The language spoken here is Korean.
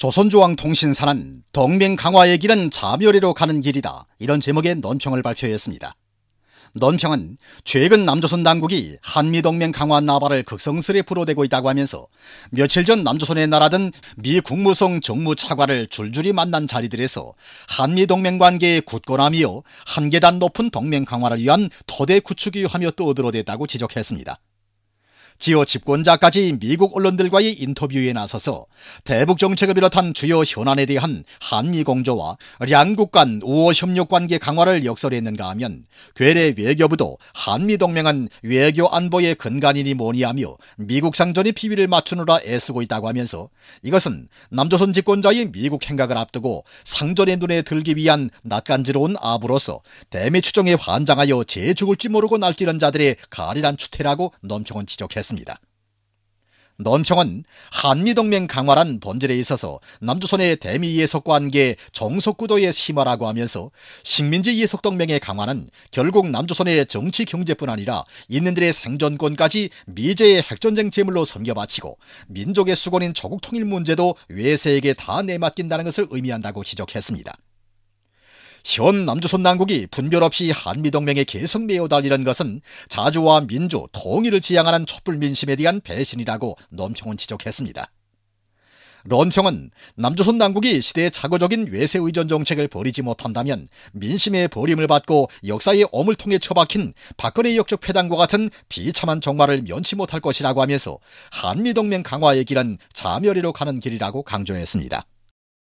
조선중앙통신사는 동맹 강화의 길은 자멸리로 가는 길이다, 이런 제목의 논평을 발표했습니다. 논평은 최근 남조선 당국이 한미동맹 강화 나발을 극성스레 불어대고 있다고 하면서 며칠 전 남조선에 날아든 미 국무성 정무차관을 줄줄이 만난 자리들에서 한미동맹 관계의 굳건함이요 한 계단 높은 동맹 강화를 위한 토대 구축이 하며 떠들어댔다고 지적했습니다. 지어 집권자까지 미국 언론들과의 인터뷰에 나서서 대북 정책을 비롯한 주요 현안에 대한 한미 공조와 양국 간 우호 협력 관계 강화를 역설했는가 하면 괴뢰 외교부도 한미 동맹은 외교 안보의 근간이니 뭐니 하며 미국 상전의 비위를 맞추느라 애쓰고 있다고 하면서 이것은 남조선 집권자의 미국 행각을 앞두고 상전의 눈에 들기 위한 낯간지러운 아부로서 대미 추정에 환장하여 재 죽을지 모르고 날뛰는 자들의 가리란 추태라고 논평은 지적했습니다. 논평은 한미동맹 강화란 본질에 있어서 남조선의 대미 예속관계 종속구도의 심화라고 하면서 식민지 예속동맹의 강화는 결국 남조선의 정치 경제뿐 아니라 인민들의 생존권까지 미제의 핵전쟁 제물로 섬겨바치고 민족의 수건인 조국 통일 문제도 외세에게 다 내맡긴다는 것을 의미한다고 지적했습니다. 현 남조선 당국이 분별 없이 한미동맹에 계속 매어달리는 것은 자주와 민주, 통일을 지향하는 촛불 민심에 대한 배신이라고 논평은 지적했습니다. 논평은 남조선 당국이 시대의 착오적인 외세 의존 정책을 버리지 못한다면 민심의 버림을 받고 역사의 오물통에 처박힌 박근혜 역적 패당과 같은 비참한 종말을 면치 못할 것이라고 하면서 한미동맹 강화의 길은 자멸리로 가는 길이라고 강조했습니다.